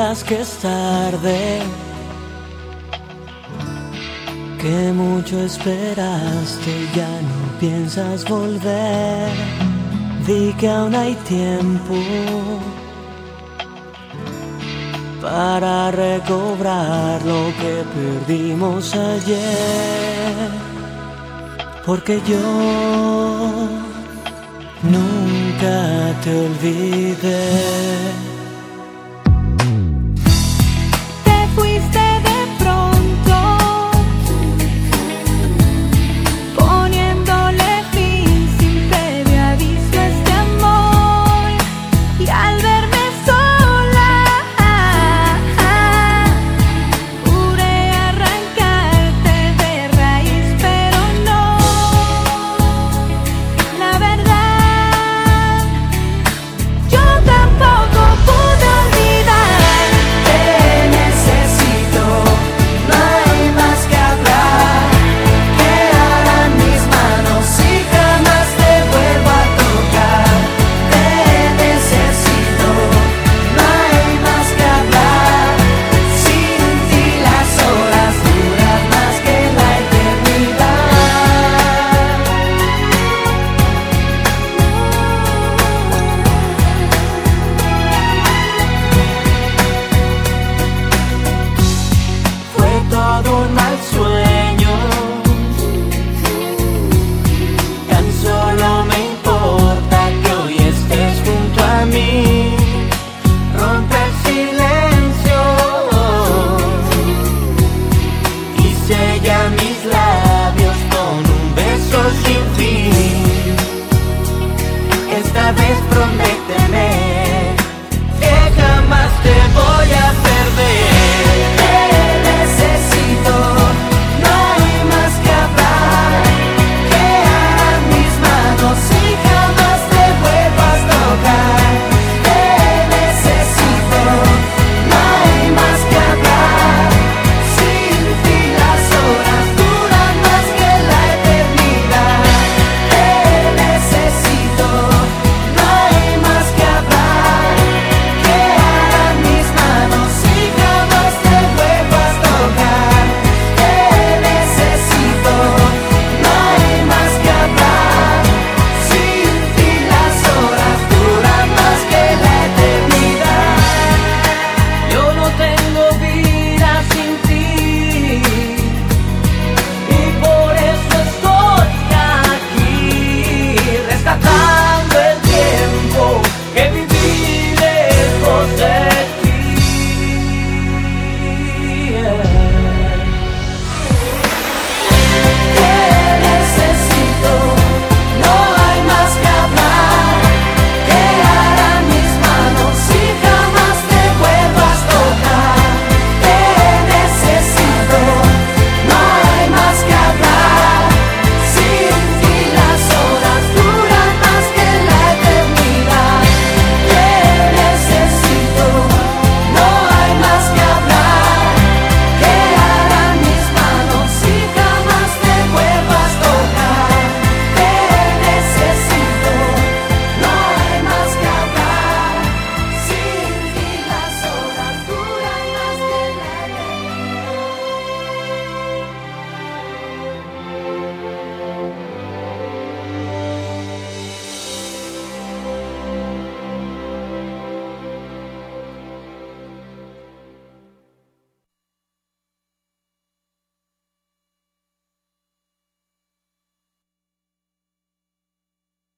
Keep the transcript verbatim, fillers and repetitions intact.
digas que es tarde, que mucho esperaste, ya no piensas volver. Di que aún hay tiempo para recobrar lo que perdimos ayer, porque yo nunca te olvidé. Un mal sueño, tan solo me importa que hoy estés junto a mí. Rompe el silencio y sella